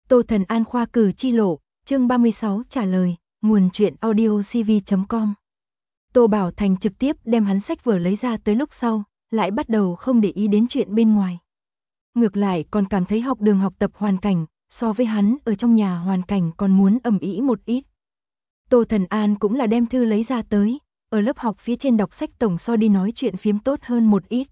Tô Thần An khoa cử chi lộ, chương 36 trả lời, nguồn truyện audio cv.com. Tô Bảo Thành trực tiếp đem hắn sách vở lấy ra tới lúc sau, lại bắt đầu không để ý đến chuyện bên ngoài. Ngược lại còn cảm thấy học đường học tập hoàn cảnh, so với hắn ở trong nhà hoàn cảnh còn muốn ầm ĩ một ít. Tô Thần An cũng là đem thư lấy ra tới, ở lớp học phía trên đọc sách tổng so đi nói chuyện phiếm tốt hơn một ít.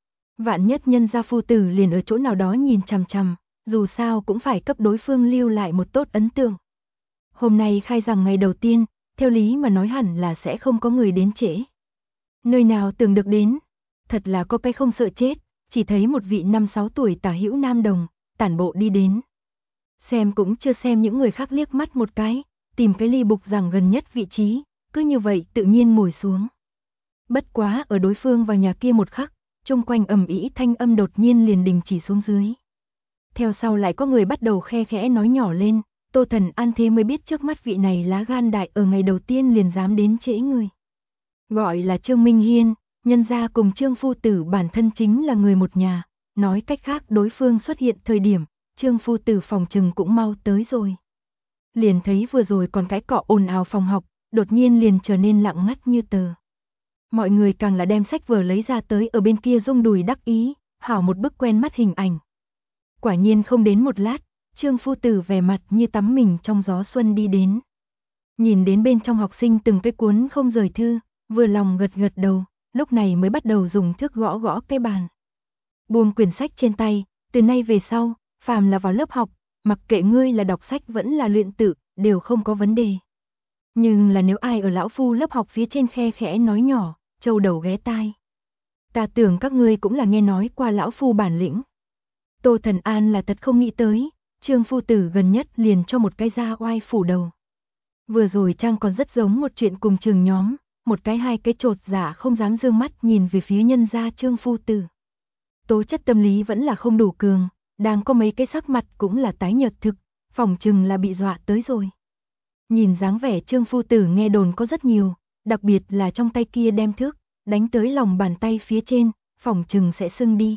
Vạn nhất nhân gia phu tử liền ở chỗ nào đó nhìn chằm chằm, dù sao cũng phải cấp đối phương lưu lại một tốt ấn tượng. Hôm nay khai giảng ngày đầu tiên, theo lý mà nói hẳn là sẽ không có người đến trễ. Nơi nào tưởng được đến, thật là có cái không sợ chết, chỉ thấy một vị 5-6 tuổi tả hữu nam đồng, tản bộ đi đến. Xem cũng chưa xem những người khác liếc mắt một cái, tìm cái ly bục giảng gần nhất vị trí, cứ như vậy tự nhiên ngồi xuống. Bất quá ở đối phương vào nhà kia một khắc, chung quanh ầm ĩ thanh âm đột nhiên liền đình chỉ xuống dưới. Theo sau lại có người bắt đầu khe khẽ nói nhỏ lên, Tô Thần An thế mới biết trước mắt vị này lá gan đại ở ngày đầu tiên liền dám đến trễ người. Gọi là Trương Minh Hiên, nhân gia cùng Trương phu tử bản thân chính là người một nhà, nói cách khác đối phương xuất hiện thời điểm, Trương phu tử phòng trừng cũng mau tới rồi. Liền thấy vừa rồi còn cái cọ ồn ào phòng học, đột nhiên liền trở nên lặng ngắt như tờ. Mọi người càng là đem sách vở lấy ra tới ở bên kia rung đùi đắc ý, hảo một bức quen mắt hình ảnh. Quả nhiên không đến một lát, Trương phu tử vẻ mặt như tắm mình trong gió xuân đi đến. Nhìn đến bên trong học sinh từng cái cuốn không rời thư, vừa lòng gật gật đầu, lúc này mới bắt đầu dùng thước gõ gõ cái bàn. Buông quyển sách trên tay, từ nay về sau, phàm là vào lớp học, mặc kệ ngươi là đọc sách vẫn là luyện tự, đều không có vấn đề. Nhưng là nếu ai ở lão phu lớp học phía trên khe khẽ nói nhỏ, trâu đầu ghé tai. Ta tưởng các ngươi cũng là nghe nói qua lão phu bản lĩnh. Tô Thần An là thật không nghĩ tới, Trương phu tử gần nhất liền cho một cái da oai phủ đầu. Vừa rồi Trang còn rất giống một chuyện cùng trường nhóm, một cái hai cái trột dạ không dám dương mắt nhìn về phía nhân gia Trương phu tử. Tố chất tâm lý vẫn là không đủ cường, đang có mấy cái sắc mặt cũng là tái nhợt thực, phỏng chừng là bị dọa tới rồi. Nhìn dáng vẻ Trương phu tử nghe đồn có rất nhiều, đặc biệt là trong tay kia đem thước, đánh tới lòng bàn tay phía trên, phỏng chừng sẽ sưng đi.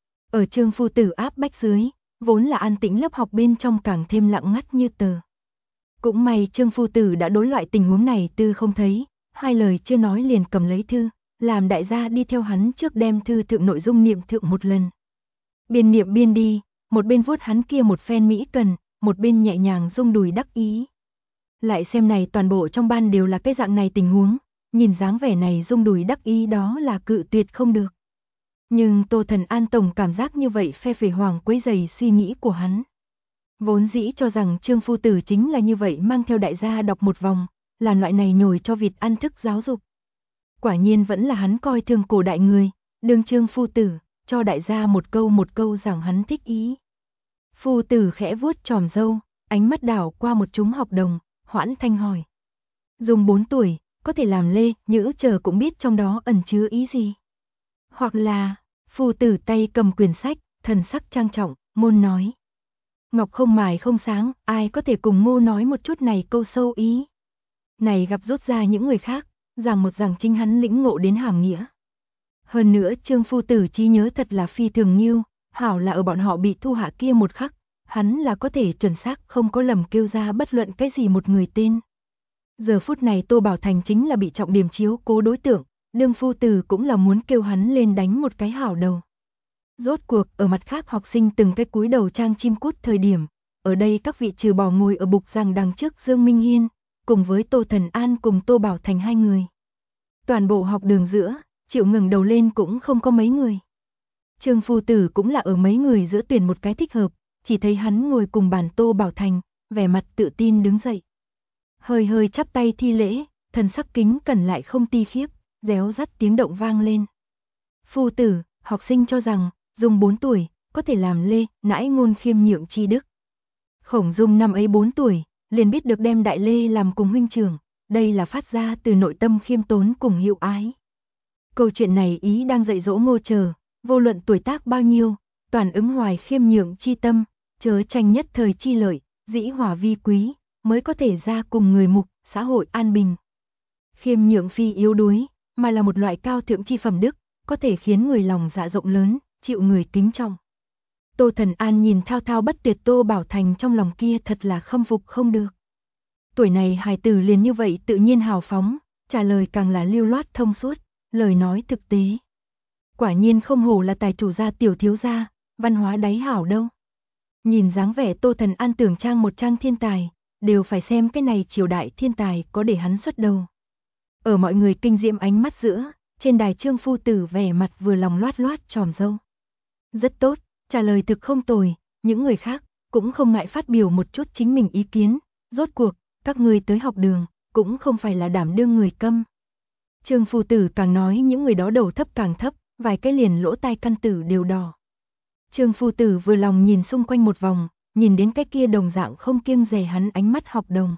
Ở Trương phu tử áp bách dưới, vốn là an tĩnh lớp học bên trong càng thêm lặng ngắt như tờ. Cũng may Trương phu tử đã đối loại tình huống này tư không thấy, hai lời chưa nói liền cầm lấy thư, làm đại gia đi theo hắn trước đem thư thượng nội dung niệm thượng một lần. Biên niệm biên đi, một bên vuốt hắn kia một phen mỹ cần, một bên nhẹ nhàng rung đùi đắc ý. Lại xem này toàn bộ trong ban đều là cái dạng này tình huống, nhìn dáng vẻ này rung đùi đắc ý đó là cự tuyệt không được. Nhưng Tô Thần An tổng cảm giác như vậy phe phẩy hoàng quấy rầy suy nghĩ của hắn. Vốn dĩ cho rằng Trương phu tử chính là như vậy mang theo đại gia đọc một vòng, là loại này nhồi cho vịt ăn thức giáo dục. Quả nhiên vẫn là hắn coi thường cổ đại người, đương Trương phu tử, cho đại gia một câu rằng hắn thích ý. Phu tử khẽ vuốt chòm râu, ánh mắt đảo qua một chúng học đồng, hoãn thanh hỏi. Dùng 4 tuổi, có thể làm lê, nhữ chờ cũng biết trong đó ẩn chứa ý gì. Hoặc là, phu tử tay cầm quyển sách, thần sắc trang trọng, môn nói. Ngọc không mài không sáng, ai có thể cùng Ngô nói một chút này câu sâu ý. Này gặp rút ra những người khác, rằng một rằng chính hắn lĩnh ngộ đến hàm nghĩa. Hơn nữa Trương phu tử trí nhớ thật là phi thường nhiêu, hảo là ở bọn họ bị thu hạ kia một khắc, hắn là có thể chuẩn xác không có lầm kêu ra bất luận cái gì một người tên. Giờ phút này Tô Bảo Thành chính là bị trọng điểm chiếu cố đối tượng, đương phu tử cũng là muốn kêu hắn lên đánh một cái hảo đầu. Rốt cuộc ở mặt khác học sinh từng cái cúi đầu trang chim cút thời điểm, ở đây các vị trừ bỏ ngồi ở bục giảng đằng trước Dương Minh Hiên, cùng với Tô Thần An cùng Tô Bảo Thành hai người. Toàn bộ học đường giữa, chịu ngẩng đầu lên cũng không có mấy người. Trương phu tử cũng là ở mấy người giữa tuyển một cái thích hợp, chỉ thấy hắn ngồi cùng bàn Tô Bảo Thành, vẻ mặt tự tin đứng dậy. Hơi hơi chắp tay thi lễ, thần sắc kính cẩn lại không ti khiếp, réo rắt tiếng động vang lên. Phu tử, học sinh cho rằng, Dung 4 tuổi, có thể làm lê, nãi ngôn khiêm nhượng chi đức. Khổng Dung năm ấy 4 tuổi, liền biết được đem đại lê làm cùng huynh trưởng, đây là phát ra từ nội tâm khiêm tốn cùng hiệu ái. Câu chuyện này ý đang dạy dỗ Ngô Chờ, vô luận tuổi tác bao nhiêu, toàn ứng hoài khiêm nhượng chi tâm, chớ tranh nhất thời chi lợi, dĩ hòa vi quý, mới có thể ra cùng người mục, xã hội an bình. Khiêm nhượng phi yếu đuối, mà là một loại cao thượng chi phẩm đức, có thể khiến người lòng dạ rộng lớn, chịu người kính trọng. Tô Thần An nhìn thao thao bất tuyệt Tô Bảo Thành trong lòng kia thật là khâm phục không được. Tuổi này hài tử liền như vậy tự nhiên hào phóng, trả lời càng là lưu loát thông suốt, lời nói thực tế. Quả nhiên không hổ là tài chủ gia tiểu thiếu gia, văn hóa đáy hảo đâu. Nhìn dáng vẻ Tô Thần An tưởng trang một trang thiên tài, đều phải xem cái này triều đại thiên tài có để hắn xuất đầu. Ở mọi người kinh diễm ánh mắt giữa, trên đài Trương phu tử vẻ mặt vừa lòng loát loát tròm râu. Rất tốt, trả lời thực không tồi, những người khác cũng không ngại phát biểu một chút chính mình ý kiến, rốt cuộc, các ngươi tới học đường, cũng không phải là đảm đương người câm. Trương phu tử càng nói những người đó đầu thấp càng thấp, vài cái liền lỗ tai căn tử đều đỏ. Trương phu tử vừa lòng nhìn xung quanh một vòng, nhìn đến cái kia đồng dạng không kiêng dè hắn ánh mắt học đồng.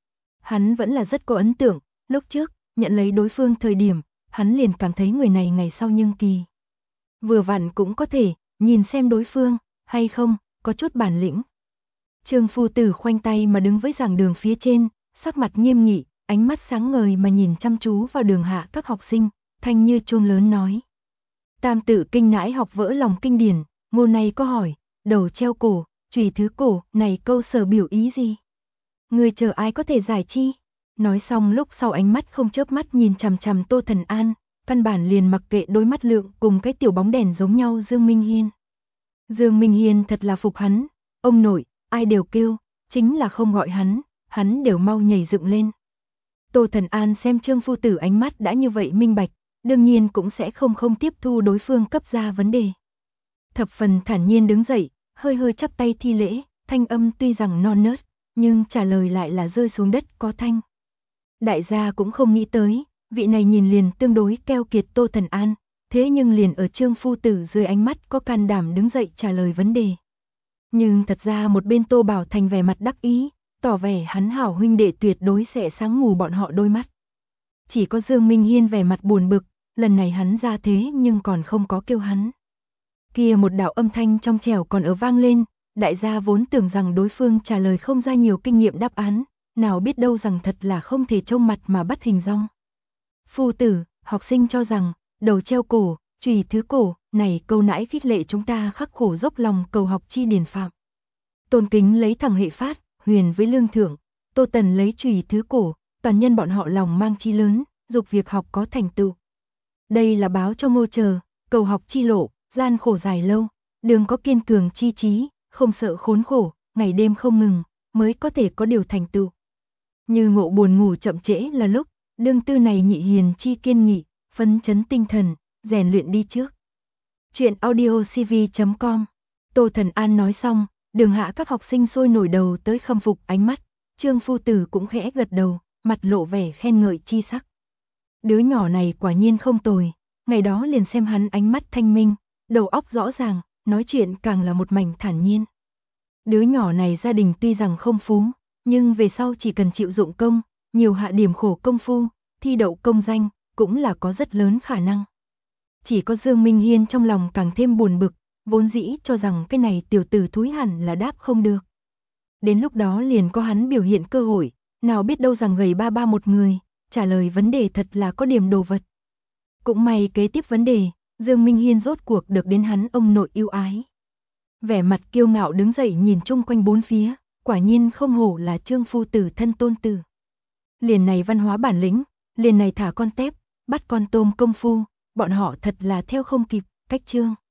Hắn vẫn là rất có ấn tượng, lúc trước, nhận lấy đối phương thời điểm, hắn liền cảm thấy người này ngày sau nhưng kỳ. Vừa vặn cũng có thể, nhìn xem đối phương, hay không, có chút bản lĩnh. Trương phu tử khoanh tay mà đứng với giảng đường phía trên, sắc mặt nghiêm nghị, ánh mắt sáng ngời mà nhìn chăm chú vào đường hạ các học sinh, thanh như chuông lớn nói. Tam tự kinh nãi học vỡ lòng kinh điển, ngô này có hỏi, đầu treo cổ, chùy thứ cổ, này câu sở biểu ý gì? Người chờ ai có thể giải chi? Nói xong lúc sau ánh mắt không chớp mắt nhìn chằm chằm Tô Thần An, căn bản liền mặc kệ đôi mắt lượng cùng cái tiểu bóng đèn giống nhau Dương Minh Hiên. Dương Minh Hiên thật là phục hắn, ông nội, ai đều kêu, chính là không gọi hắn đều mau nhảy dựng lên. Tô Thần An xem Trương phu tử ánh mắt đã như vậy minh bạch, đương nhiên cũng sẽ không tiếp thu đối phương cấp ra vấn đề. Thập phần thản nhiên đứng dậy, hơi hơi chắp tay thi lễ, thanh âm tuy rằng non nớt, nhưng trả lời lại là rơi xuống đất có thanh. Đại gia cũng không nghĩ tới, vị này nhìn liền tương đối keo kiệt Tô Thần An, thế nhưng liền ở Trương phu tử dưới ánh mắt có can đảm đứng dậy trả lời vấn đề. Nhưng thật ra một bên Tô Bảo Thành vẻ mặt đắc ý, tỏ vẻ hắn hảo huynh đệ tuyệt đối sẽ sáng mù bọn họ đôi mắt. Chỉ có Dương Minh Hiên vẻ mặt buồn bực, lần này hắn ra thế nhưng còn không có kêu hắn. Kia một đạo âm thanh trong trẻo còn ở vang lên, đại gia vốn tưởng rằng đối phương trả lời không ra nhiều kinh nghiệm đáp án, nào biết đâu rằng thật là không thể trông mặt mà bắt hình dong. Phu tử, học sinh cho rằng, đầu treo cổ, chùy thứ cổ, này câu nãi khích lệ chúng ta khắc khổ dốc lòng cầu học chi điển phạm. Tôn Kính lấy thẳng hệ phát, Huyền với lương thưởng, Tô Tần lấy chùy thứ cổ, toàn nhân bọn họ lòng mang chi lớn, dục việc học có thành tựu. Đây là báo cho Ngô chờ, cầu học chi lộ, gian khổ dài lâu, đường có kiên cường chi trí, không sợ khốn khổ, ngày đêm không ngừng, mới có thể có điều thành tựu. Như ngộ buồn ngủ chậm trễ là lúc, đương tư này nhị hiền chi kiên nghị, phấn chấn tinh thần, rèn luyện đi trước. Chuyện audiocv.com. Tô Thần An nói xong, đường hạ các học sinh sôi nổi đầu tới khâm phục ánh mắt, Trương phu tử cũng khẽ gật đầu, mặt lộ vẻ khen ngợi chi sắc. Đứa nhỏ này quả nhiên không tồi, ngày đó liền xem hắn ánh mắt thanh minh, đầu óc rõ ràng, nói chuyện càng là một mảnh thản nhiên. Đứa nhỏ này gia đình tuy rằng không phú, nhưng về sau chỉ cần chịu dụng công, nhiều hạ điểm khổ công phu, thi đậu công danh, cũng là có rất lớn khả năng. Chỉ có Dương Minh Hiên trong lòng càng thêm buồn bực, vốn dĩ cho rằng cái này tiểu tử thúi hẳn là đáp không được. Đến lúc đó liền có hắn biểu hiện cơ hội, nào biết đâu rằng gầy ba ba một người, trả lời vấn đề thật là có điểm đồ vật. Cũng may kế tiếp vấn đề, Dương Minh Hiên rốt cuộc được đến hắn ông nội yêu ái. Vẻ mặt kiêu ngạo đứng dậy nhìn chung quanh bốn phía, quả nhiên không hổ là Trương phu tử thân tôn tử. Liền này văn hóa bản lĩnh, liền này thả con tép, bắt con tôm công phu, bọn họ thật là theo không kịp, cách Trương